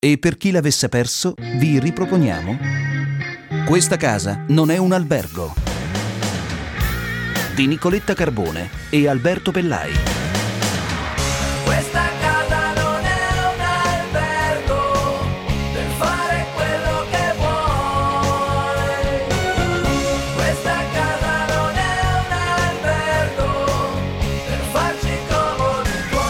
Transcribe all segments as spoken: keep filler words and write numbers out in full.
E per chi l'avesse perso, vi riproponiamo Questa casa non è un albergo di Nicoletta Carbone e Alberto Pellai. Questa casa non è un albergo per fare quello che vuoi. Questa casa non è un albergo per farci comodi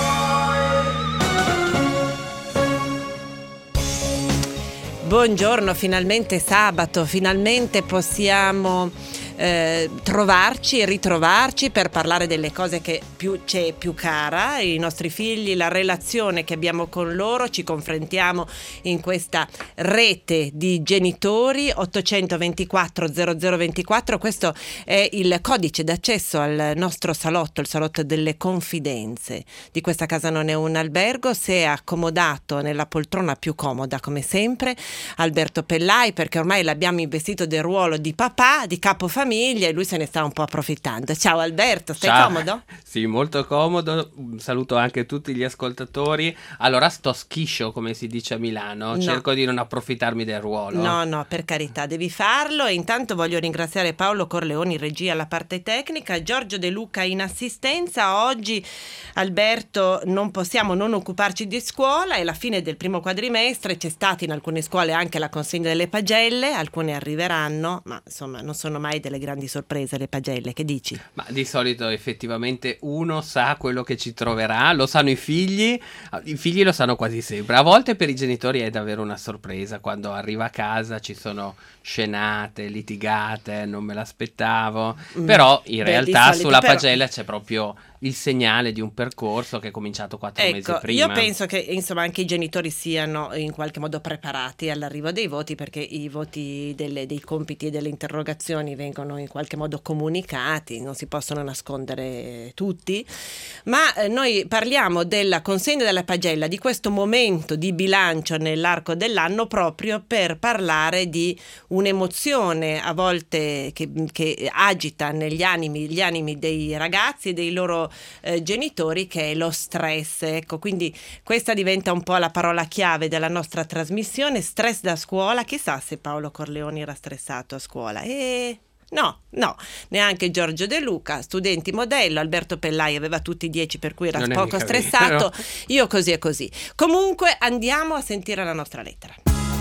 tuoi. Buongiorno, finalmente sabato, finalmente possiamo Eh, trovarci e ritrovarci per parlare delle cose che più c'è più cara, i nostri figli, la relazione che abbiamo con loro. Ci confrontiamo in questa rete di genitori. Ottocentoventiquattro zero zero ventiquattro, questo è il codice d'accesso al nostro salotto, il salotto delle confidenze di Questa casa non è un albergo. Si è accomodato nella poltrona più comoda come sempre Alberto Pellai, perché ormai l'abbiamo investito del ruolo di papà, di capofamiglia, e lui se ne sta un po' approfittando. Ciao Alberto, stai Ciao. comodo? Sì, molto comodo. Saluto anche tutti gli ascoltatori. Allora sto schiscio, come si dice a Milano. No. Cerco di non approfittarmi del ruolo. No, no, per carità, devi farlo. E intanto voglio ringraziare Paolo Corleoni, regia alla parte tecnica, Giorgio De Luca in assistenza. Oggi, Alberto, non possiamo non occuparci di scuola. È la fine del primo quadrimestre, c'è stata in alcune scuole anche la consegna delle pagelle, alcune arriveranno, ma insomma non sono mai delle grandi sorprese le pagelle. Che dici? Ma di solito effettivamente uno sa quello che ci troverà, lo sanno i figli, i figli lo sanno quasi sempre. A volte per i genitori è davvero una sorpresa, quando arriva a casa ci sono scenate, litigate, non me l'aspettavo, mm. però in Beh, realtà solito, sulla però... pagella c'è proprio il segnale di un percorso che è cominciato quattro ecco, mesi prima. Io penso che insomma anche i genitori siano in qualche modo preparati all'arrivo dei voti, perché i voti delle, dei compiti e delle interrogazioni vengono in qualche modo comunicati, non si possono nascondere tutti, ma eh, noi parliamo della consegna della pagella, di questo momento di bilancio nell'arco dell'anno, proprio per parlare di un'emozione a volte che, che agita negli animi, gli animi dei ragazzi e dei loro Eh, genitori, che è lo stress. Ecco, quindi questa diventa un po' la parola chiave della nostra trasmissione. Stress da scuola. Chissà se Paolo Corleoni era stressato a scuola. E no, no, neanche Giorgio De Luca, studenti modello. Alberto Pellai aveva tutti dieci, per cui era Non poco stressato. Vero. Io così e così. Comunque andiamo a sentire la nostra lettera.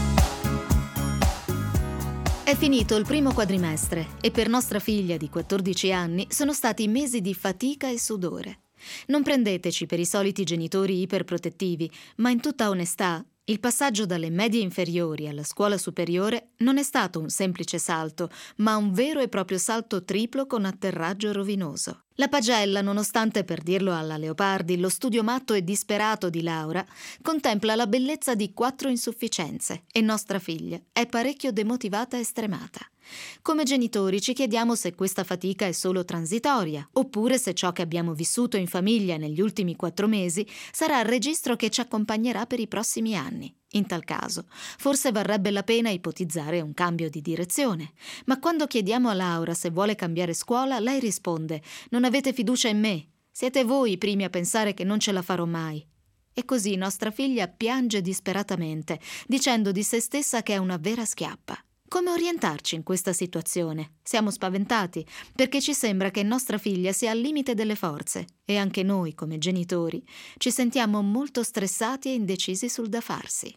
È finito il primo quadrimestre e per nostra figlia di quattordici anni sono stati mesi di fatica e sudore. Non prendeteci per i soliti genitori iperprotettivi, ma in tutta onestà, il passaggio dalle medie inferiori alla scuola superiore non è stato un semplice salto, ma un vero e proprio salto triplo con atterraggio rovinoso. La pagella, nonostante, per dirlo alla Leopardi, lo studio matto e disperato di Laura, contempla la bellezza di quattro insufficienze e nostra figlia è parecchio demotivata e stremata. Come genitori ci chiediamo se questa fatica è solo transitoria, oppure se ciò che abbiamo vissuto in famiglia negli ultimi quattro mesi sarà il registro che ci accompagnerà per i prossimi anni. In tal caso, forse varrebbe la pena ipotizzare un cambio di direzione. Ma quando chiediamo a Laura se vuole cambiare scuola, lei risponde: «Non avete fiducia in me. Siete voi i primi a pensare che non ce la farò mai». E così nostra figlia piange disperatamente, dicendo di se stessa che è una vera schiappa. Come orientarci in questa situazione? Siamo spaventati, perché ci sembra che nostra figlia sia al limite delle forze e anche noi, come genitori, ci sentiamo molto stressati e indecisi sul da farsi.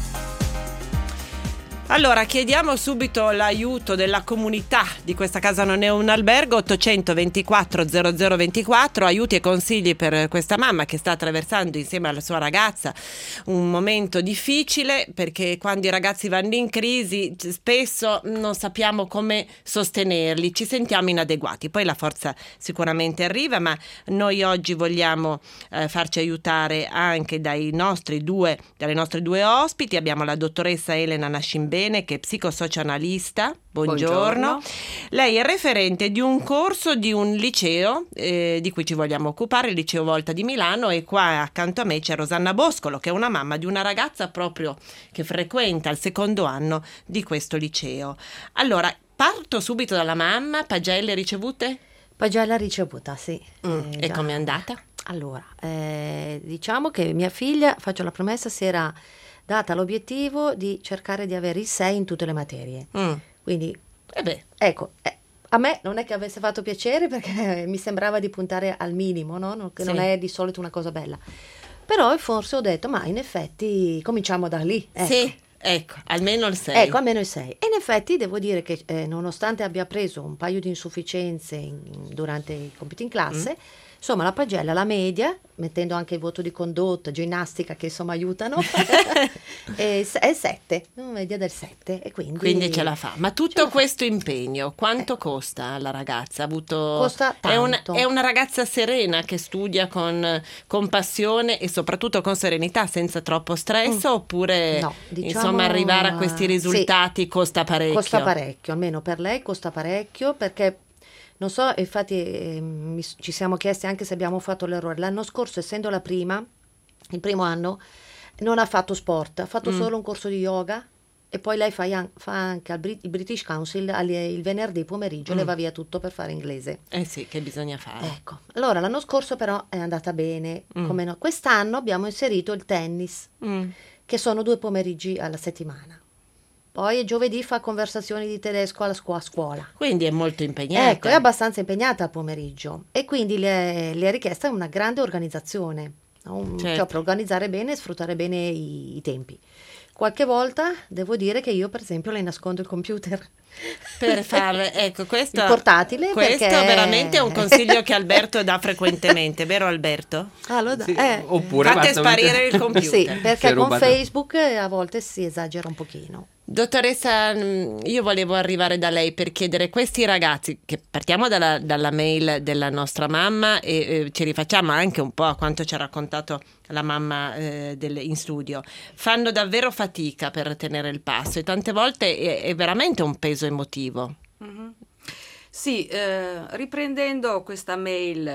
Allora, chiediamo subito l'aiuto della comunità di Questa casa non è un albergo. Ottocentoventiquattro zero zero ventiquattro, aiuti e consigli per questa mamma che sta attraversando insieme alla sua ragazza un momento difficile, perché quando i ragazzi vanno in crisi spesso non sappiamo come sostenerli, ci sentiamo inadeguati. Poi la forza sicuramente arriva, ma noi oggi vogliamo eh, farci aiutare anche dai nostri due, dalle nostre due ospiti. Abbiamo la dottoressa Elena Nascimbene, che è psicosocionalista. Buongiorno. Buongiorno. Lei è referente di un corso di un liceo eh, di cui ci vogliamo occupare, il Liceo Volta di Milano, e qua accanto a me c'è Rosanna Boscolo, che è una mamma di una ragazza proprio che frequenta il secondo anno di questo liceo. Allora, parto subito dalla mamma. Pagelle ricevute? Pagella ricevuta, sì. Mm. Eh, e com'è andata? Allora, eh, diciamo che mia figlia, faccio la promessa, si era data l'obiettivo di cercare di avere il sei in tutte le materie. Mm. Quindi, Eh beh, ecco, eh, a me non è che avesse fatto piacere perché mi sembrava di puntare al minimo, no? Non- che Sì. non è di solito una cosa bella. Però forse ho detto, ma in effetti cominciamo da lì. Ecco. sì, ecco, almeno il sei. Ecco, almeno il sei. E in effetti devo dire che eh, nonostante abbia preso un paio di insufficienze in- durante i compiti in classe, insomma la pagella, la media, mettendo anche il voto di condotta, ginnastica che insomma aiutano, è s- è sette, una media del sette. E quindi, Quindi ce la fa. Ma ce tutto la fa. questo impegno, quanto costa alla ragazza? Ha avuto... Costa È una, tanto. è una ragazza serena che studia con, con passione e soprattutto con serenità, senza troppo stress, oppure No, diciamo, insomma arrivare a questi eh, risultati costa parecchio? Costa parecchio, almeno per lei costa parecchio perché non so, infatti eh, mi- ci siamo chiesti anche se abbiamo fatto l'errore. L'anno scorso, essendo la prima, il primo anno, non ha fatto sport, ha fatto solo un corso di yoga e poi lei fa, an- fa anche al Brit- il British Council al- il venerdì pomeriggio, le va via tutto per fare inglese. Eh sì, che bisogna fare. Ecco, allora l'anno scorso però è andata bene, come no. Quest'anno abbiamo inserito il tennis, Mm. che sono due pomeriggi alla settimana. Poi giovedì fa conversazioni di tedesco alla scu- a scuola. Quindi è molto impegnata. Ecco, è abbastanza impegnata al pomeriggio e quindi le, le è richiesta una grande organizzazione, no? Un- Certo. cioè per organizzare bene e sfruttare bene i, i tempi. Qualche volta devo dire che io per esempio le nascondo il computer. Per fare, ecco, questo, Il portatile, questo perché- veramente è un consiglio che Alberto dà frequentemente, vero Alberto? Ah, lo da- Sì, eh, oppure Fate basta sparire mettere- il computer. sì, perché Se con rubate- Facebook eh, a volte si esagera un pochino. Dottoressa, mh, io volevo arrivare da lei per chiedere questi ragazzi, che partiamo dalla, dalla mail della nostra mamma e eh, ci rifacciamo anche un po' a quanto ci ha raccontato la mamma eh, del- in studio, fanno davvero fatica per tenere il passo e tante volte è, è veramente un peso emotivo. Sì, eh, riprendendo questa mail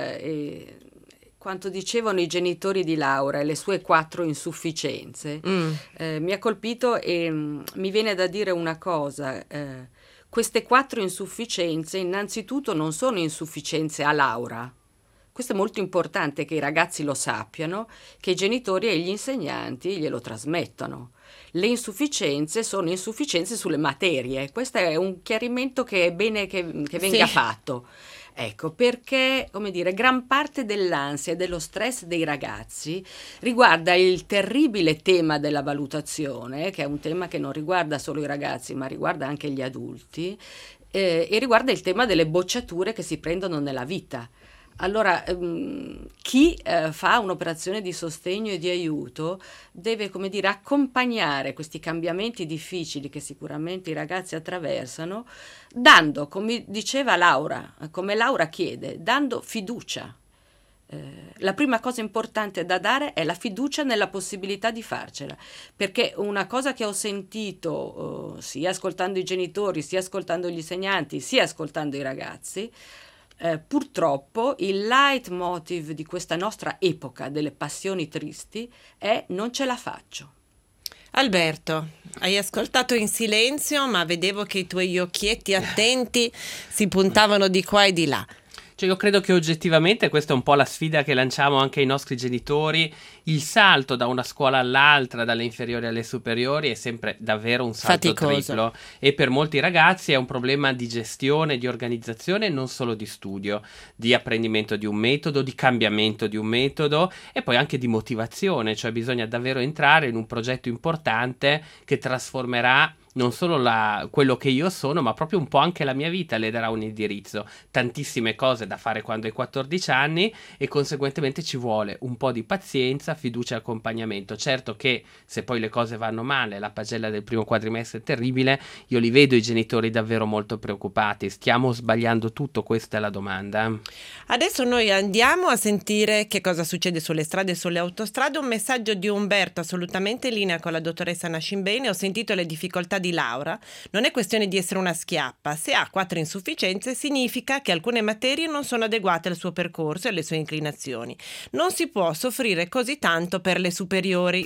e quanto dicevano i genitori di Laura e le sue quattro insufficienze, Mm. eh, mi ha colpito e mm, mi viene da dire una cosa. eh, queste quattro insufficienze innanzitutto non sono insufficienze a Laura. Questo è molto importante che i ragazzi lo sappiano, che i genitori e gli insegnanti glielo trasmettano. Le insufficienze sono insufficienze sulle materie. Questo è un chiarimento che è bene che, che venga Sì. fatto. Ecco, perché, come dire, gran parte dell'ansia e dello stress dei ragazzi riguarda il terribile tema della valutazione, che è un tema che non riguarda solo i ragazzi, ma riguarda anche gli adulti, eh, e riguarda il tema delle bocciature che si prendono nella vita. Allora, ehm, chi eh, fa un'operazione di sostegno e di aiuto deve, come dire, accompagnare questi cambiamenti difficili che sicuramente i ragazzi attraversano, dando, come diceva Laura, come Laura chiede, dando fiducia. Eh, la prima cosa importante da dare è la fiducia nella possibilità di farcela, perché una cosa che ho sentito eh, sia ascoltando i genitori, sia ascoltando gli insegnanti, sia ascoltando i ragazzi, Eh, purtroppo il leitmotiv di questa nostra epoca delle passioni tristi è non ce la faccio. Alberto, hai ascoltato in silenzio, ma vedevo che i tuoi occhietti attenti si puntavano di qua e di là. Cioè io credo che oggettivamente questa è un po' la sfida che lanciamo anche ai nostri genitori, il salto da una scuola all'altra, dalle inferiori alle superiori è sempre davvero un salto Faticoso. triplo e per molti ragazzi è un problema di gestione, di organizzazione, non solo di studio, di apprendimento di un metodo, di cambiamento di un metodo e poi anche di motivazione, cioè bisogna davvero entrare in un progetto importante che trasformerà non solo la, quello che io sono, ma proprio un po' anche la mia vita, le darà un indirizzo, tantissime cose da fare quando hai quattordici anni e conseguentemente ci vuole un po' di pazienza, fiducia e accompagnamento. Certo che se poi le cose vanno male, la pagella del primo quadrimestre è terribile, io li vedo i genitori davvero molto preoccupati, stiamo sbagliando tutto, questa è la domanda. Adesso noi andiamo a sentire che cosa succede sulle strade e sulle autostrade, un messaggio di Umberto assolutamente in linea con la dottoressa Nascimbene. Ho sentito le difficoltà di Laura, non è questione di essere una schiappa, se ha quattro insufficienze significa che alcune materie non sono adeguate al suo percorso e alle sue inclinazioni. Non si può soffrire così tanto per le superiori.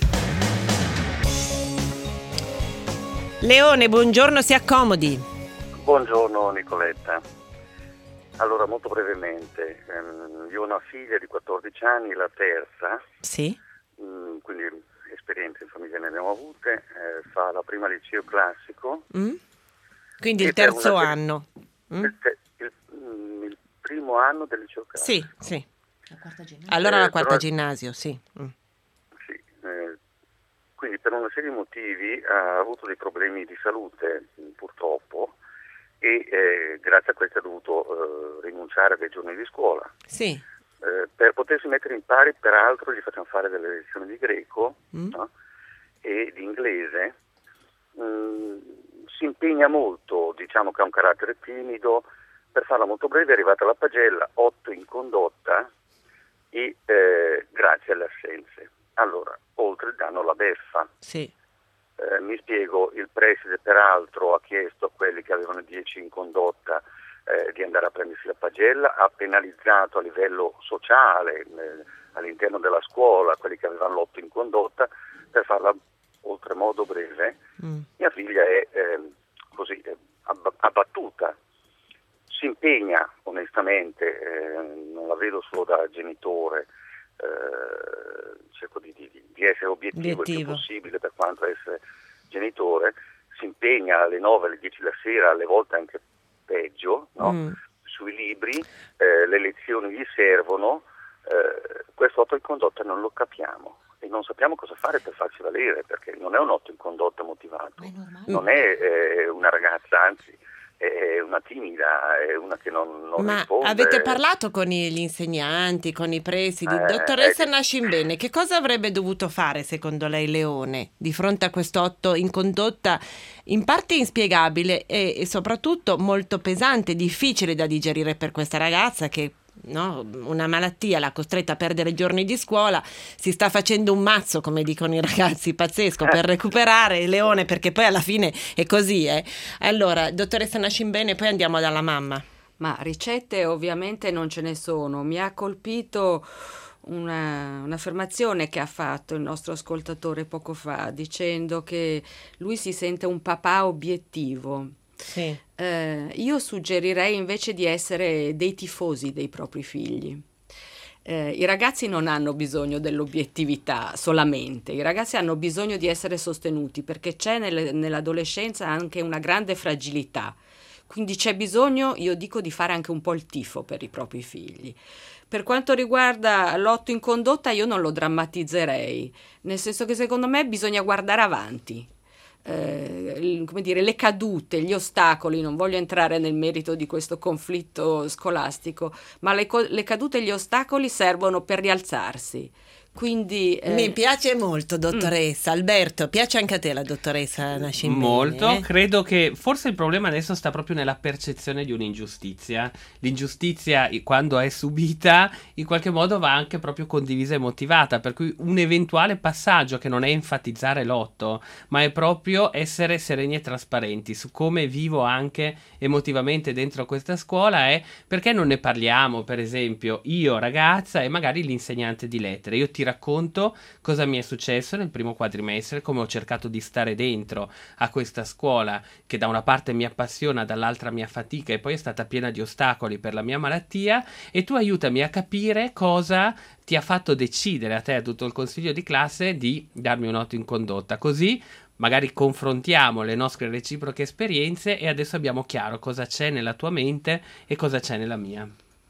Leone, buongiorno, si accomodi. Buongiorno Nicoletta. Allora, molto brevemente, ehm, io ho una figlia di quattordici anni, la terza, Sì. mh, quindi esperienze in famiglia ne abbiamo avute, eh, fa la prima liceo classico. Mm? Quindi e il per terzo una- anno. Mm? Il, te- il- mm, il primo anno del liceo classico. Sì, sì. La quarta ginnastica. Allora Eh, la quarta però- ginnasio, sì. Mm. Sì, eh, quindi per una serie di motivi ha avuto dei problemi di salute, mh, purtroppo, e eh, grazie a questo ha dovuto eh, rinunciare a dei giorni di scuola. Sì. Eh, per potersi mettere in pari, peraltro, gli facciamo fare delle lezioni di greco, Mm. no? E di inglese. Mm, si impegna molto, diciamo che ha un carattere timido. Per farla molto breve è arrivata alla pagella, otto in condotta e eh, grazie alle assenze. Allora, oltre il danno alla beffa. Sì. Eh, mi spiego, il preside peraltro ha chiesto a quelli che avevano dieci in condotta eh, di andare a prendersi la pagella, ha penalizzato a livello sociale eh, all'interno della scuola quelli che avevano l'otto in condotta. Per farla oltremodo breve, Mm. mia figlia è eh, così eh, ab- abbattuta, si impegna onestamente, eh, non la vedo solo da genitore, eh, cerco di, di- di essere obiettivo, il Obiettivo. più possibile per quanto essere genitore, si impegna alle nove, alle dieci la sera, alle volte anche peggio, no? Mm. Sui libri, eh, le lezioni gli servono, eh, questo otto in condotta non lo capiamo e non sappiamo cosa fare per farci valere, perché non è un otto in condotta motivato, Ma è normale. non è eh, una ragazza, anzi è una timida, è una che non, non Ma risponde. avete parlato con i- gli insegnanti, con i presidi? Eh, Dottoressa eh, Nascimbene, che cosa avrebbe dovuto fare secondo lei Leone di fronte a questo otto in condotta in parte inspiegabile e, e soprattutto molto pesante, difficile da digerire per questa ragazza che, no, una malattia l'ha costretta a perdere giorni di scuola, si sta facendo un mazzo, come dicono i ragazzi, pazzesco, per recuperare Leone, perché poi alla fine è così, eh. Allora, dottoressa Nascimbene, poi andiamo dalla mamma. Ma ricette ovviamente non ce ne sono. Mi ha colpito una- un'affermazione che ha fatto il nostro ascoltatore poco fa, dicendo che lui si sente un papà obiettivo. Sì. Eh, io suggerirei invece di essere dei tifosi dei propri figli. Eh, I ragazzi non hanno bisogno dell'obiettività solamente, i ragazzi hanno bisogno di essere sostenuti perché c'è nelle- nell'adolescenza anche una grande fragilità. Quindi c'è bisogno, io dico, di fare anche un po' il tifo per i propri figli. Per quanto riguarda l'otto in condotta, io non lo drammatizzerei, nel senso che secondo me bisogna guardare avanti. Eh, il- come dire, le cadute, gli ostacoli, non voglio entrare nel merito di questo conflitto scolastico, ma le, co- le cadute e gli ostacoli servono per rialzarsi. Quindi eh, Mi piace molto, dottoressa. Alberto, piace anche a te la dottoressa Nascimbene? Molto, eh? credo che forse il problema adesso sta proprio nella percezione di un'ingiustizia. L'ingiustizia, i- quando è subita, in qualche modo va anche proprio condivisa e motivata, per cui un eventuale passaggio che non è enfatizzare l'otto, ma è proprio essere sereni e trasparenti su come vivo anche emotivamente dentro questa scuola è perché non ne parliamo, per esempio, io ragazza e magari l'insegnante di lettere. Io ti racconto cosa mi è successo nel primo quadrimestre, come ho cercato di stare dentro a questa scuola che da una parte mi appassiona, dall'altra mi affatica e poi è stata piena di ostacoli per la mia malattia, e tu aiutami a capire cosa ti ha fatto decidere a te, a tutto il consiglio di classe, di darmi un otto in condotta. Così magari confrontiamo le nostre reciproche esperienze e adesso abbiamo chiaro cosa c'è nella tua mente e cosa c'è nella mia.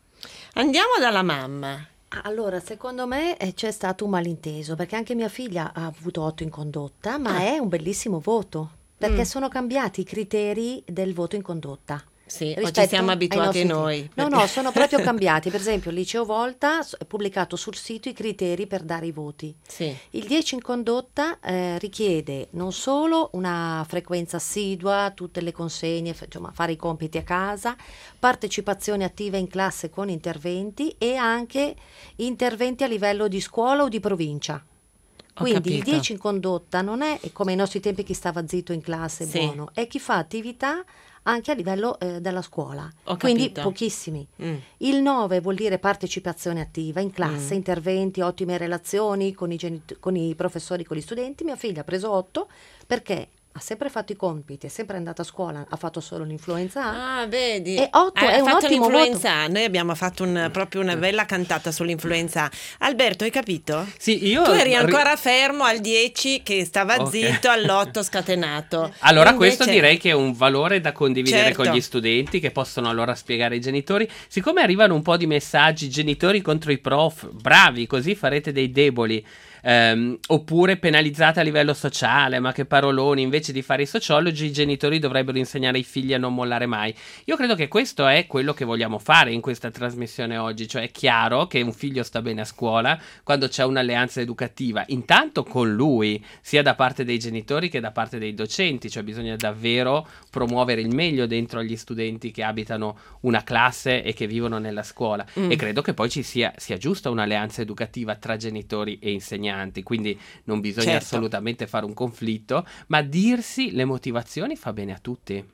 Andiamo dalla mamma. Allora, secondo me eh, c'è stato un malinteso, perché anche mia figlia ha avuto otto in condotta, ma è un bellissimo voto, perché Mm. sono cambiati i criteri del voto in condotta. Sì, oggi rispetto siamo ai abituati nostri noi. tempi. No, perché- no, sono proprio cambiati. Per esempio, il liceo Volta ha pubblicato sul sito i criteri per dare i voti. Sì. Il dieci in condotta eh, richiede non solo una frequenza assidua, tutte le consegne, f- insomma, fare i compiti a casa, partecipazione attiva in classe con interventi e anche interventi a livello di scuola o di provincia. Ho Quindi il capito. dieci in condotta non è come ai nostri tempi chi stava zitto in classe, Sì. buono, è chi fa attività anche a livello eh, della scuola. Ho Quindi capito. pochissimi. Mm. Il nove vuol dire partecipazione attiva in classe, Mm. interventi, ottime relazioni con i, genit- con i professori, con gli studenti. Mia figlia ha preso otto perché ha sempre fatto i compiti, è sempre andata a scuola, ha fatto solo l'influenza A. Ah, vedi. È otto, Ah, è ha un fatto ottimo l'influenza voto. A. Noi abbiamo fatto un, proprio una bella cantata sull'influenza A. Alberto, hai capito? Sì, io Tu eri ri- ancora fermo al dieci che stava Ok. zitto, all'otto scatenato. Allora Invece- questo direi che è un valore da condividere Certo. con gli studenti, che possono allora spiegare ai genitori. Siccome arrivano un po' di messaggi genitori contro i prof, bravi, così farete dei deboli, ehm, oppure penalizzate a livello sociale, ma che paroloni, invece di fare i sociologi i genitori dovrebbero insegnare ai figli a non mollare mai. Io credo che questo è quello che vogliamo fare in questa trasmissione oggi, cioè è chiaro che un figlio sta bene a scuola quando c'è un'alleanza educativa, intanto con lui, sia da parte dei genitori che da parte dei docenti, cioè bisogna davvero promuovere il meglio dentro gli studenti che abitano una classe e che vivono nella scuola. Mm. E credo che poi ci sia, sia giusta un'alleanza educativa tra genitori e insegnanti, quindi non bisogna Certo. assolutamente fare un conflitto, ma dirsi le motivazioni fa bene a tutti.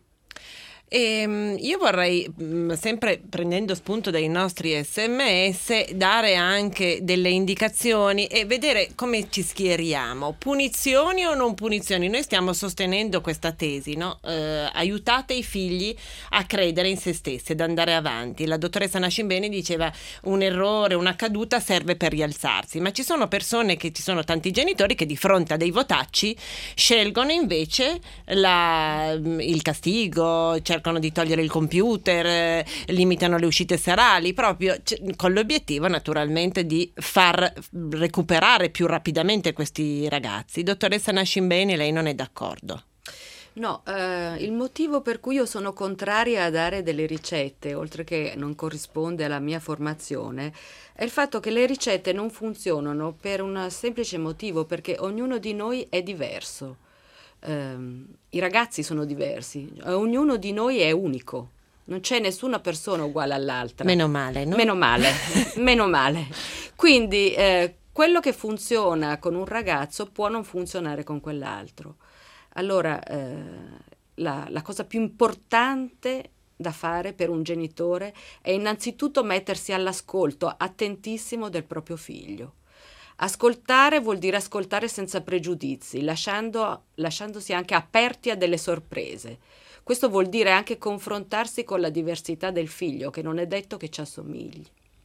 Ehm, io vorrei, mh, sempre prendendo spunto dai nostri sms, dare anche delle indicazioni e vedere come ci schieriamo. Punizioni o non punizioni? Noi stiamo sostenendo questa tesi, no? Eh, aiutate i figli a credere in se stessi, ad andare avanti. La dottoressa Nascimbeni diceva un errore, una caduta serve per rialzarsi, ma ci sono persone, che ci sono tanti genitori che di fronte a dei votacci scelgono invece la- il castigo, cercano di togliere il computer, eh, limitano le uscite serali, proprio c- con l'obiettivo naturalmente di far recuperare più rapidamente questi ragazzi. Dottoressa Nascimbeni, lei non è d'accordo? No, eh, il motivo per cui io sono contraria a dare delle ricette, oltre che non corrisponde alla mia formazione, è il fatto che le ricette non funzionano per un semplice motivo, perché ognuno di noi è diverso. Ehm, i ragazzi sono diversi, ognuno di noi è unico, non c'è nessuna persona uguale all'altra. Meno male, no? Meno male, meno male. Quindi eh, quello che funziona con un ragazzo può non funzionare con quell'altro. Allora, eh, la, la cosa più importante da fare per un genitore è innanzitutto mettersi all'ascolto attentissimo del proprio figlio. Ascoltare vuol dire ascoltare senza pregiudizi, lasciando, lasciandosi anche aperti a delle sorprese. Questo vuol dire anche confrontarsi con la diversità del figlio, che non è detto che ci assomigli.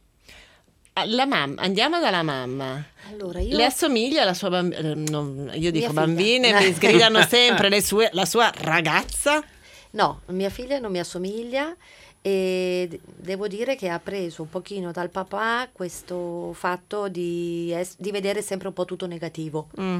La mamma, andiamo dalla mamma. Allora, io... Le assomiglia la sua bambina? Io dico figlia. bambine, mi sgridano sempre le sue, la sua ragazza. No, mia figlia non mi assomiglia e d- devo dire che ha preso un pochino dal papà questo fatto di, es- di vedere sempre un po' tutto negativo. Mm.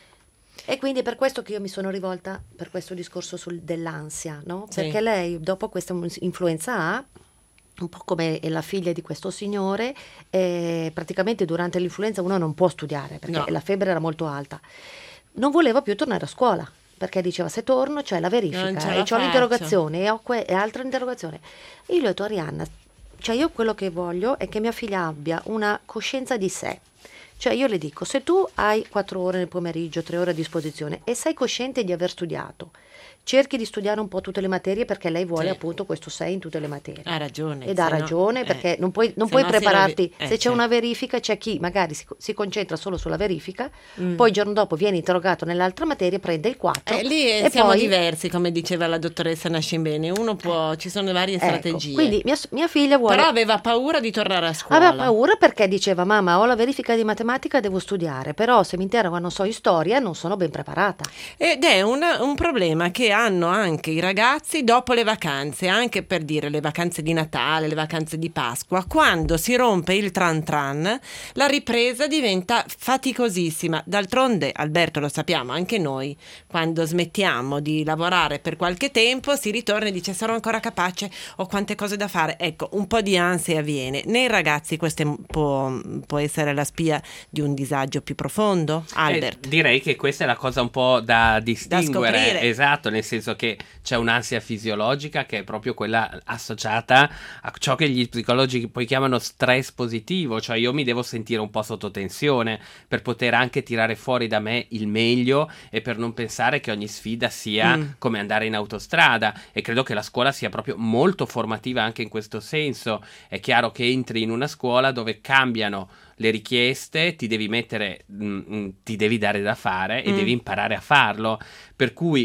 E quindi è per questo che io mi sono rivolta per questo discorso sul- dell'ansia, no? Sì. Perché lei, dopo questa influenza A, un po' come è la figlia di questo signore, eh, praticamente durante l'influenza uno non può studiare perché No. la febbre era molto alta. Non voleva più tornare a scuola perché diceva se torno c'è la Non verifica ce e la c'ho faccio. l'interrogazione e ho que- e altra interrogazione. E io gli ho detto Arianna, cioè io quello che voglio è che mia figlia abbia una coscienza di sé. Cioè io le dico, se tu hai quattro ore nel pomeriggio, tre ore a disposizione e sei cosciente di aver studiato, cerchi di studiare un po' tutte le materie perché lei vuole Sì. appunto questo sei in tutte le materie. Ha ragione. Ed ha se no- ragione eh. perché non puoi, non Se puoi no si prepararti, rovi- eh, se c'è certo. una verifica c'è chi magari si, si concentra solo sulla verifica, Mm. poi il giorno dopo viene interrogato nell'altra materia, prende il quattro Eh, lì eh, e siamo poi... diversi, come diceva la dottoressa Nascimbeni. Uno può, ci sono varie Ecco, strategie. quindi mia, mia figlia vuole... Però aveva paura di tornare a scuola. Aveva paura perché diceva mamma ho la verifica di matematica, devo studiare, però se mi interrogano non so di storia non sono ben preparata. Ed è un, un problema che hanno anche i ragazzi dopo le vacanze, anche per dire le vacanze di Natale, le vacanze di Pasqua, quando si rompe il tran tran, la ripresa diventa faticosissima. D'altronde, Alberto, lo sappiamo anche noi, quando smettiamo di lavorare per qualche tempo si ritorna e dice sarò ancora capace, ho quante cose da fare. Ecco, un po' di ansia avviene. Nei ragazzi questo può, può essere la spia di un disagio più profondo? Albert. Eh, direi che questa è la cosa un po' da distinguere, scoprire. esatto, nel senso che c'è un'ansia fisiologica che è proprio quella associata a ciò che gli psicologi poi chiamano stress positivo, cioè io mi devo sentire un po' sotto tensione per poter anche tirare fuori da me il meglio e per non pensare che ogni sfida sia Mm. come andare in autostrada, e credo che la scuola sia proprio molto formativa anche in questo senso. È chiaro che entri in una scuola dove cambiano le richieste, ti devi mettere, mm, mm, ti devi dare da fare e Mm. devi imparare a farlo, per cui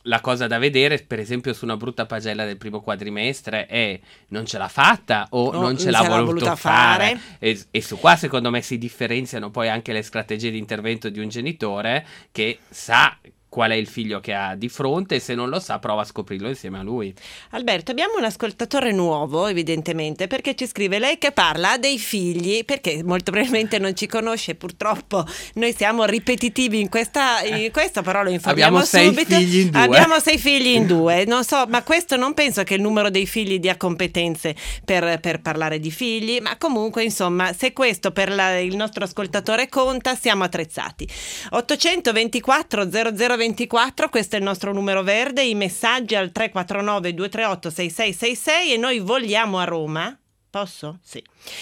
la cosa da vedere, per esempio, su una brutta pagella del primo quadrimestre è non ce l'ha fatta o No, non ce non l'ha ce l'ha voluto voluta fare. fare. E, e su qua secondo me si differenziano poi anche le strategie di intervento di un genitore che sa qual è il figlio che ha di fronte e se non lo sa prova a scoprirlo insieme a lui. Alberto, abbiamo un ascoltatore nuovo evidentemente, perché ci scrive lei che parla ha dei figli, perché molto probabilmente non ci conosce, purtroppo noi siamo ripetitivi in questa, in questo, però lo informiamo Abbiamo sei subito. figli in due. Abbiamo sei figli in due, non so, ma questo non penso che il numero dei figli dia competenze per, per parlare di figli, ma comunque insomma se questo per la, il nostro ascoltatore conta, siamo attrezzati. ottocentoventiquattro zero zero ventiquattro, questo è il nostro numero verde, i messaggi al tre quattro nove due tre otto sei sei sei sei e noi vogliamo a Roma. Posso? Sì.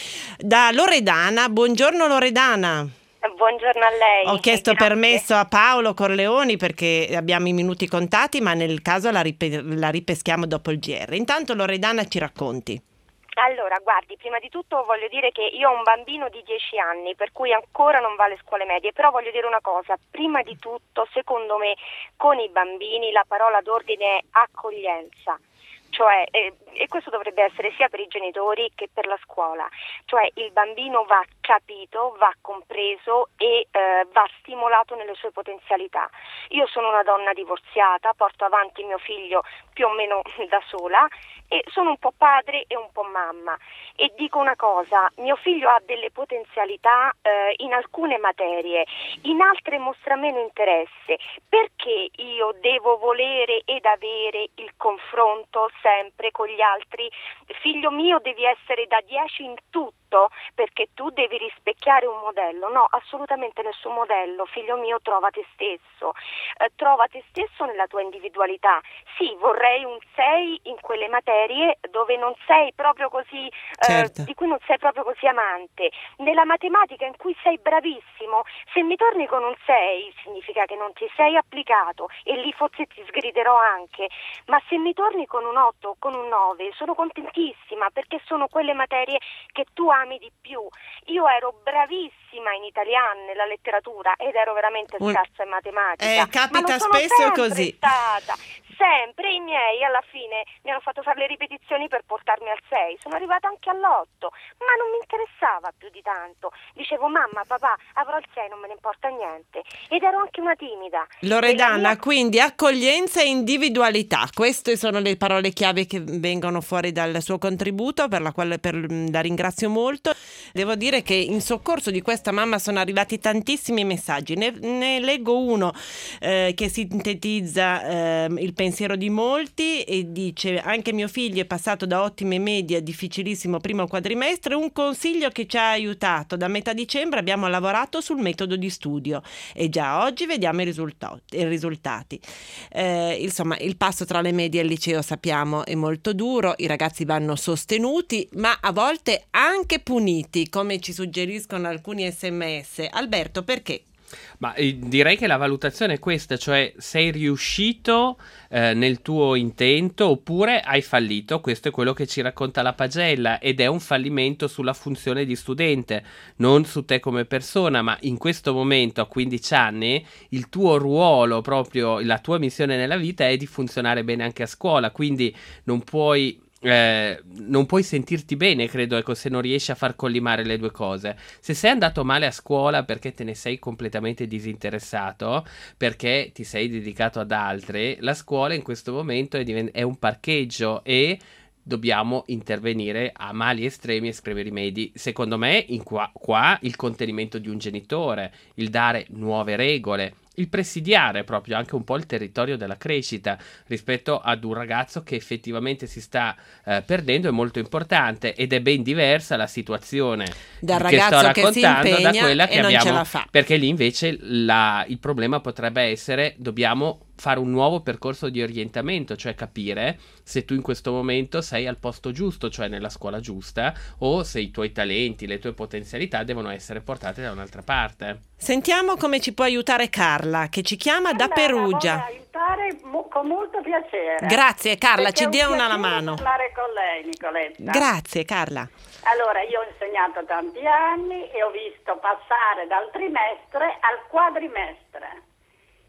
Da Loredana, buongiorno Loredana. Buongiorno a lei. Ho chiesto Grazie. permesso a Paolo Corleoni perché abbiamo i minuti contati, ma nel caso la, ripe- la ripeschiamo dopo il G R. Intanto Loredana ci racconti. Allora, guardi, prima di tutto voglio dire che io ho un bambino di dieci anni, per cui ancora non va alle scuole medie, però voglio dire una cosa, prima di tutto, secondo me, con i bambini la parola d'ordine è accoglienza. Cioè, eh, e questo dovrebbe essere sia per i genitori che per la scuola, cioè il bambino va capito, va compreso e eh, va stimolato nelle sue potenzialità. Io sono una donna divorziata, porto avanti mio figlio più o meno da sola e sono un po' padre e un po' mamma e dico una cosa, mio figlio ha delle potenzialità eh, in alcune materie, in altre mostra meno interesse, perché io devo volere ed avere il confronto sempre con gli altri? Figlio mio, devi essere da dieci in tutto perché tu devi rispecchiare un modello. No, assolutamente nessun modello. Figlio mio, trova te stesso, eh, trova te stesso nella tua individualità. Sì, vorrei un sei in quelle materie dove non sei proprio così, Certo. eh, di cui non sei proprio così amante. Nella matematica in cui sei bravissimo, se mi torni con un sei significa che non ti sei applicato e lì forse ti sgriderò anche, ma se mi torni con un otto o con un nove sono contentissima perché sono quelle materie che tu ami di più. Io ero bravissima in italiano, nella letteratura ed ero veramente Un- scarsa in matematica. Eh, capita ma non sono spesso sempre così. stata. Sempre i miei alla fine mi hanno fatto fare le ripetizioni per portarmi al sei, sono arrivata anche all'otto, ma non mi interessava più di tanto. Dicevo mamma, papà, avrò il sei, non me ne importa niente. Ed ero anche una timida. Loredana, E la mia- quindi accoglienza e individualità, queste sono le parole chiave che vengono fuori dal suo contributo, per la quale per, la ringrazio molto. Devo dire che in soccorso di questa mamma sono arrivati tantissimi messaggi, ne, ne leggo uno eh, che sintetizza eh, il pensiero di molti e dice: anche mio figlio è passato da ottime medie a difficilissimo primo quadrimestre, un consiglio che ci ha aiutato: da metà dicembre abbiamo lavorato sul metodo di studio e già oggi vediamo i risultati, i risultati. Eh, insomma, il passo tra le medie e il liceo sappiamo è molto duro, i ragazzi vanno sostenuti ma a volte anche puniti, come ci suggeriscono alcuni sms. Alberto, perché? Ma eh, direi che la valutazione è questa, cioè sei riuscito eh, nel tuo intento oppure hai fallito. Questo è quello che ci racconta la pagella ed è un fallimento sulla funzione di studente, non su te come persona, ma in questo momento a quindici anni il tuo ruolo, proprio la tua missione nella vita è di funzionare bene anche a scuola, quindi non puoi Eh, non puoi sentirti bene, credo, ecco, se non riesci a far collimare le due cose. Se sei andato male a scuola perché te ne sei completamente disinteressato, perché ti sei dedicato ad altri, la scuola in questo momento è, diven- è un parcheggio e dobbiamo intervenire a mali estremi e estremi rimedi. Secondo me in qua, qua il contenimento di un genitore, il dare nuove regole, il presidiare proprio anche un po' il territorio della crescita rispetto ad un ragazzo che effettivamente si sta eh, perdendo è molto importante, ed è ben diversa la situazione Dal che sto ragazzo che si raccontando da impegna quella e che non ce abbiamo, la fa. perché lì invece la, il problema potrebbe essere: dobbiamo fare un nuovo percorso di orientamento, cioè capire se tu in questo momento sei al posto giusto, cioè nella scuola giusta, o se i tuoi talenti, le tue potenzialità devono essere portate da un'altra parte. Sentiamo come ci può aiutare Carla, che ci chiama da Allora, Perugia. voglio aiutare mo- con molto piacere. Grazie Carla, Perché ci è un dia una la piacere mano. parlare con lei, Nicoletta. Grazie Carla. Allora, io ho insegnato tanti anni e ho visto passare dal trimestre al quadrimestre.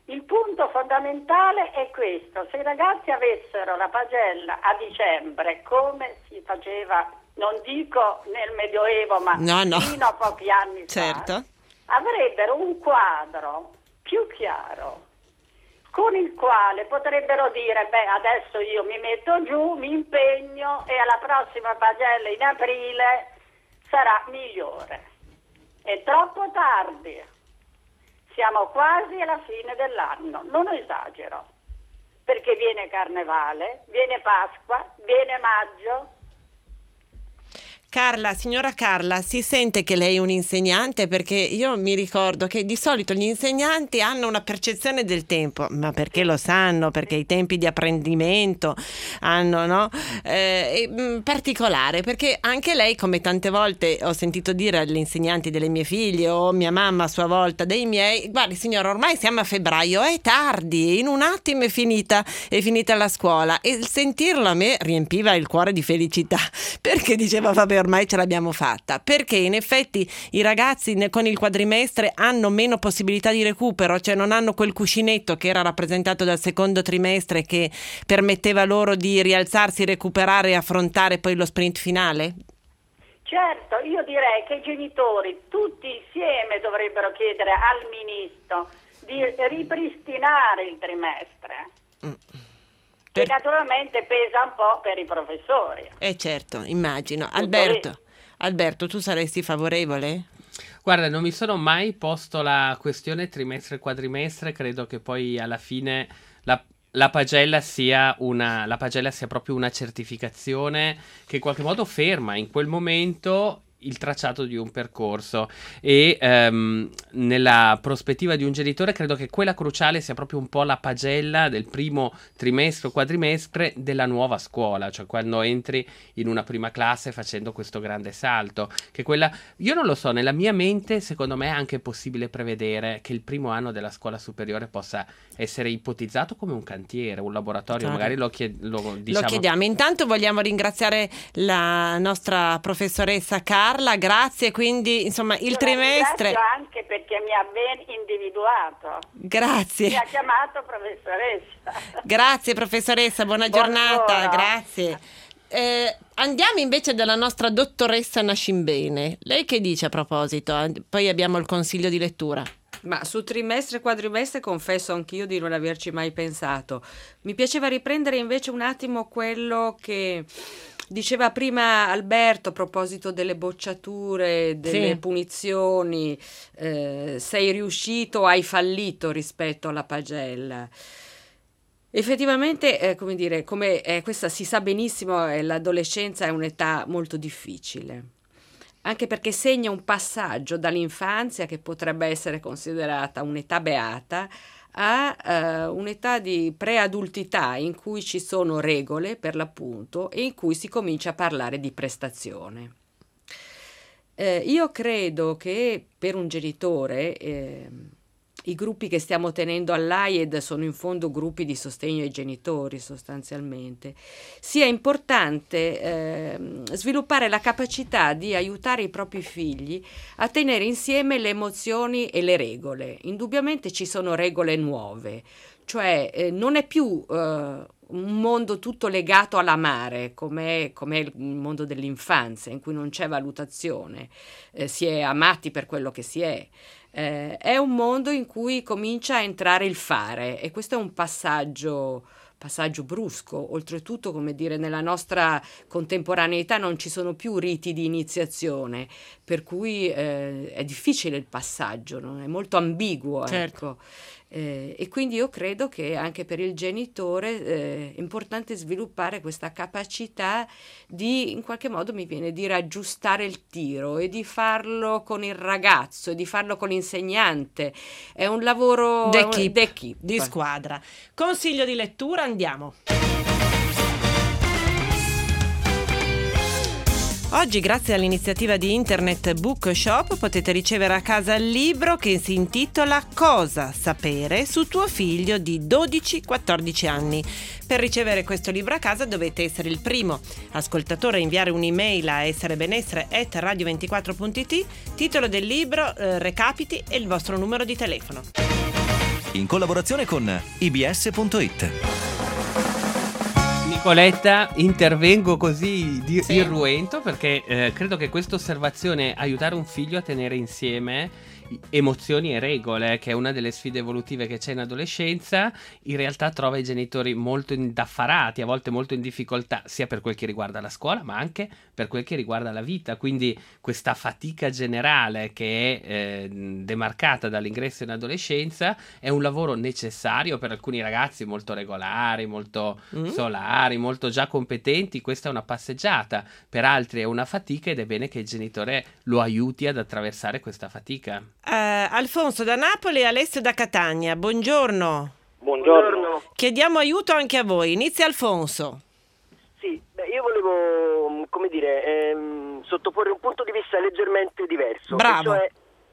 Il punto fondamentale è questo: se i ragazzi avessero la pagella a dicembre, come si faceva, non dico nel Medioevo, ma No, no. fino a pochi anni Certo. fa, avrebbero un quadro più chiaro con il quale potrebbero dire: beh, adesso io mi metto giù, mi impegno e alla prossima pagella in aprile sarà migliore. È troppo tardi, siamo quasi alla fine dell'anno, non esagero, perché viene Carnevale, viene Pasqua, viene maggio. Carla, signora Carla, si sente che lei è un insegnante? Perché io mi ricordo che di solito gli insegnanti hanno una percezione del tempo, ma perché lo sanno? Perché i tempi di apprendimento hanno, no? Eh, mh, particolare, perché anche lei, come tante volte ho sentito dire agli insegnanti delle mie figlie o mia mamma a sua volta dei miei: guardi signora, ormai siamo a febbraio, è tardi, in un attimo è finita, è finita la scuola. E il sentirlo a me riempiva il cuore di felicità, perché diceva: vabbè, ormai ce l'abbiamo fatta, perché in effetti i ragazzi ne- con il quadrimestre hanno meno possibilità di recupero, cioè non hanno quel cuscinetto che era rappresentato dal secondo trimestre che permetteva loro di rialzarsi, recuperare e affrontare poi lo sprint finale. Certo, io direi che i genitori tutti insieme dovrebbero chiedere al ministro di ripristinare il trimestre, che Per- naturalmente pesa un po' per i professori. Eh certo, immagino. Alberto, Alberto, tu saresti favorevole? Guarda, non mi sono mai posto la questione trimestre-quadrimestre, credo che poi alla fine la, la pagella sia una, la pagella sia proprio una certificazione che in qualche modo ferma in quel momento il tracciato di un percorso e ehm, nella prospettiva di un genitore credo che quella cruciale sia proprio un po' la pagella del primo trimestre o quadrimestre della nuova scuola, cioè quando entri in una prima classe facendo questo grande salto, che quella, io non lo so, nella mia mente secondo me è anche possibile prevedere che il primo anno della scuola superiore possa essere ipotizzato come un cantiere, un laboratorio, Chiaro. magari lo, chied- lo, diciamo... Lo chiediamo. Intanto vogliamo ringraziare la nostra professoressa Carla, grazie. Quindi insomma il Io la trimestre, ringrazio anche perché mi ha ben individuato, grazie. mi ha chiamato professoressa. Grazie professoressa, buona Buongiorno. giornata, grazie. Eh, andiamo invece dalla nostra dottoressa Nascimbene. Lei che dice a proposito? Poi abbiamo il consiglio di lettura. Ma su trimestre e quadrimestre confesso anch'io di non averci mai pensato. Mi piaceva riprendere invece un attimo quello che diceva prima Alberto a proposito delle bocciature, delle Sì. punizioni. Eh, sei riuscito o hai fallito rispetto alla pagella. Effettivamente, eh, come dire, come eh, questa si sa benissimo, eh, l'adolescenza è un'età molto difficile, anche perché segna un passaggio dall'infanzia, che potrebbe essere considerata un'età beata, a eh, un'età di preadultità in cui ci sono regole, per l'appunto, e in cui si comincia a parlare di prestazione. Eh, io credo che per un genitore eh, i gruppi che stiamo tenendo all'A I E D sono in fondo gruppi di sostegno ai genitori, sostanzialmente. Sia importante eh, sviluppare la capacità di aiutare i propri figli a tenere insieme le emozioni e le regole. Indubbiamente ci sono regole nuove, cioè eh, non è più eh, un mondo tutto legato all'amare, come è il mondo dell'infanzia, in cui non c'è valutazione, eh, si è amati per quello che si è. Eh, è un mondo in cui comincia a entrare il fare, e questo è un passaggio, passaggio brusco. Oltretutto, come dire, nella nostra contemporaneità non ci sono più riti di iniziazione, per cui eh, è difficile il passaggio, no? È molto ambiguo, Certo. ecco. Eh, e quindi io credo che anche per il genitore eh, è importante sviluppare questa capacità di, in qualche modo mi viene a dire, aggiustare il tiro, e di farlo con il ragazzo, e di farlo con l'insegnante. È un lavoro D'equipe, d'equipe. di squadra. Consiglio di lettura, andiamo. Oggi, grazie all'iniziativa di Internet Bookshop, potete ricevere a casa il libro che si intitola Cosa sapere su tuo figlio di dodici quattordici anni. Per ricevere questo libro a casa dovete essere il primo ascoltatore a inviare un'email a esserebenessere chiocciola radio ventiquattro punto it, titolo del libro, eh, recapiti e il vostro numero di telefono. in collaborazione con I B S punto it. Nicoletta, intervengo così di Sì. irruento perché eh, credo che questa osservazione, aiutare un figlio a tenere insieme emozioni e regole, che è una delle sfide evolutive che c'è in adolescenza, in realtà trova i genitori molto indaffarati, a volte molto in difficoltà, sia per quel che riguarda la scuola ma anche per quel che riguarda la vita. Quindi questa fatica generale che è eh, demarcata dall'ingresso in adolescenza è un lavoro necessario per alcuni ragazzi molto regolari, molto Mm. solari, molto già competenti. Questa è una passeggiata, per altri è una fatica ed è bene che il genitore lo aiuti ad attraversare questa fatica. Eh, Alfonso da Napoli e Alessio da Catania, buongiorno. Buongiorno. Chiediamo aiuto anche a voi. Inizia Alfonso. Sì, beh, io volevo, come dire, ehm, sottoporre un punto di vista leggermente diverso. Bravo. E cioè,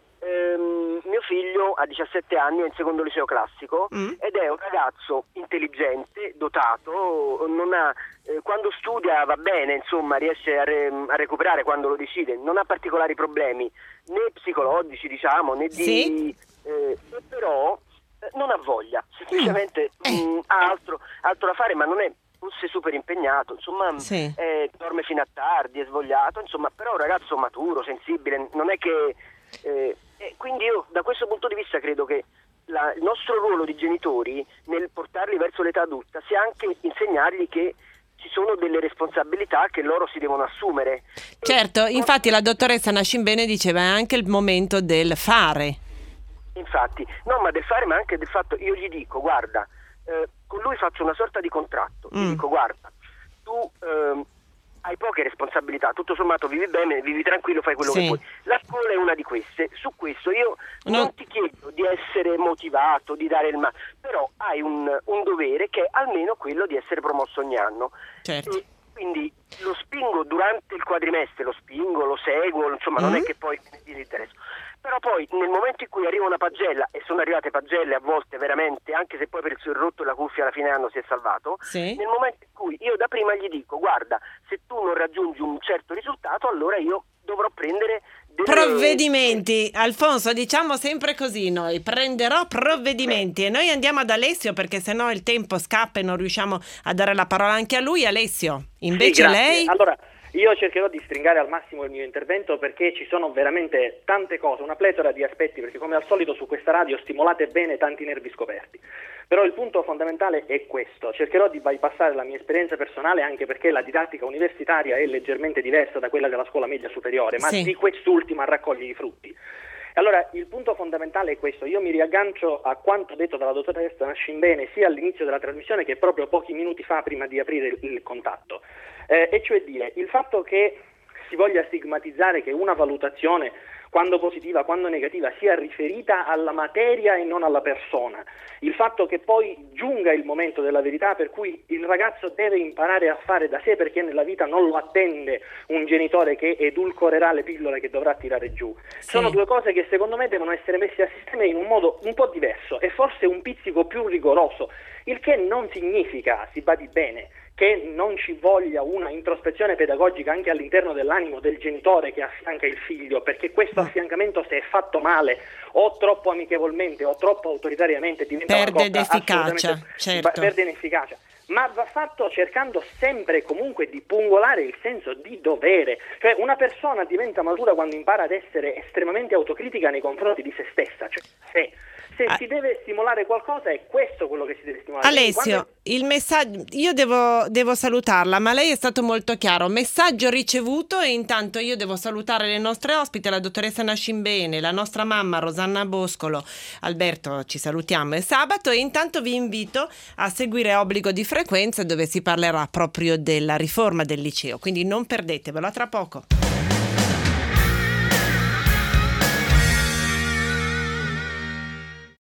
ehm, mio figlio ha diciassette anni, è in secondo liceo classico Mm. ed è un ragazzo intelligente, dotato, non ha, eh, quando studia va bene, insomma, riesce a, re- a recuperare quando lo decide, non ha particolari problemi né psicologici, diciamo, né di... Sì. eh, però eh, non ha voglia, semplicemente mh, ha altro, altro da fare, ma non è fosse super impegnato, insomma, Sì. eh, dorme fino a tardi, è svogliato, insomma, però è un ragazzo maturo, sensibile, non è che... Eh, e quindi io da questo punto di vista credo che la- il nostro ruolo di genitori nel portarli verso l'età adulta sia anche insegnargli che ci sono delle responsabilità che loro si devono assumere. Certo, infatti la dottoressa Nascimbene diceva è anche il momento del fare. Infatti, no, ma del fare, ma anche del fatto, io gli dico, guarda, eh, con lui faccio una sorta di contratto, gli Mm. dico, guarda, tu ehm, hai poche responsabilità, tutto sommato vivi bene, vivi tranquillo, fai quello Sì. che puoi. La scuola è una di queste, su questo io No. non ti chiedo di essere motivato, di dare il ma, però hai un, un dovere che è almeno quello di essere promosso ogni anno. Certo. E quindi lo spingo durante il quadrimestre, lo spingo, lo seguo, insomma non Mm. è che poi mi interessa. Però poi nel momento in cui arriva una pagella, e sono arrivate pagelle a volte veramente, anche se poi per il suo rotto la cuffia alla fine anno si è salvato, Sì. nel momento in cui io da prima gli dico, guarda, se tu non raggiungi un certo risultato, allora io dovrò prendere delle... Provvedimenti, Alfonso, diciamo sempre così noi, prenderò provvedimenti e noi andiamo ad Alessio perché sennò il tempo scappa e non riusciamo a dare la parola anche a lui. Alessio, invece Sì, grazie. lei... Allora, io cercherò di stringare al massimo il mio intervento perché ci sono veramente tante cose, una pletora di aspetti, perché come al solito su questa radio stimolate bene tanti nervi scoperti. Però il punto fondamentale è questo, cercherò di bypassare la mia esperienza personale anche perché la didattica universitaria è leggermente diversa da quella della scuola media superiore, ma Sì. di quest'ultima raccoglie i frutti. Allora, il punto fondamentale è questo, io mi riaggancio a quanto detto dalla dottoressa Nascimbene sia all'inizio della trasmissione che proprio pochi minuti fa prima di aprire il, il contatto, eh, e cioè dire, il fatto che si voglia stigmatizzare che una valutazione, quando positiva, quando negativa, sia riferita alla materia e non alla persona, il fatto che poi giunga il momento della verità per cui il ragazzo deve imparare a fare da sé perché nella vita non lo attende un genitore che edulcorerà le pillole che dovrà tirare giù. Sì. Sono due cose che secondo me devono essere messe a sistema in un modo un po' diverso e forse un pizzico più rigoroso, il che non significa, si badi bene, che non ci voglia una introspezione pedagogica anche all'interno dell'animo del genitore che affianca il figlio, perché questo affiancamento, se è fatto male o troppo amichevolmente o troppo autoritariamente, diventa Perde una cosa d'efficacia, assolutamente- certo. perde in efficacia. Ma va fatto cercando sempre comunque di pungolare il senso di dovere. Cioè una persona diventa matura quando impara ad essere estremamente autocritica nei confronti di se stessa, cioè se, se Ah. si deve stimolare qualcosa è questo quello che si deve stimolare. Quindi Alessio, quando- il messaggio, io devo, devo salutarla, ma lei è stato molto chiaro, messaggio ricevuto e intanto io devo salutare le nostre ospiti, la dottoressa Nascimbene, la nostra mamma Rosanna Boscolo, Alberto ci salutiamo, è sabato e intanto vi invito a seguire Obbligo di Frequenza dove si parlerà proprio della riforma del liceo, quindi non perdetevelo, a tra poco.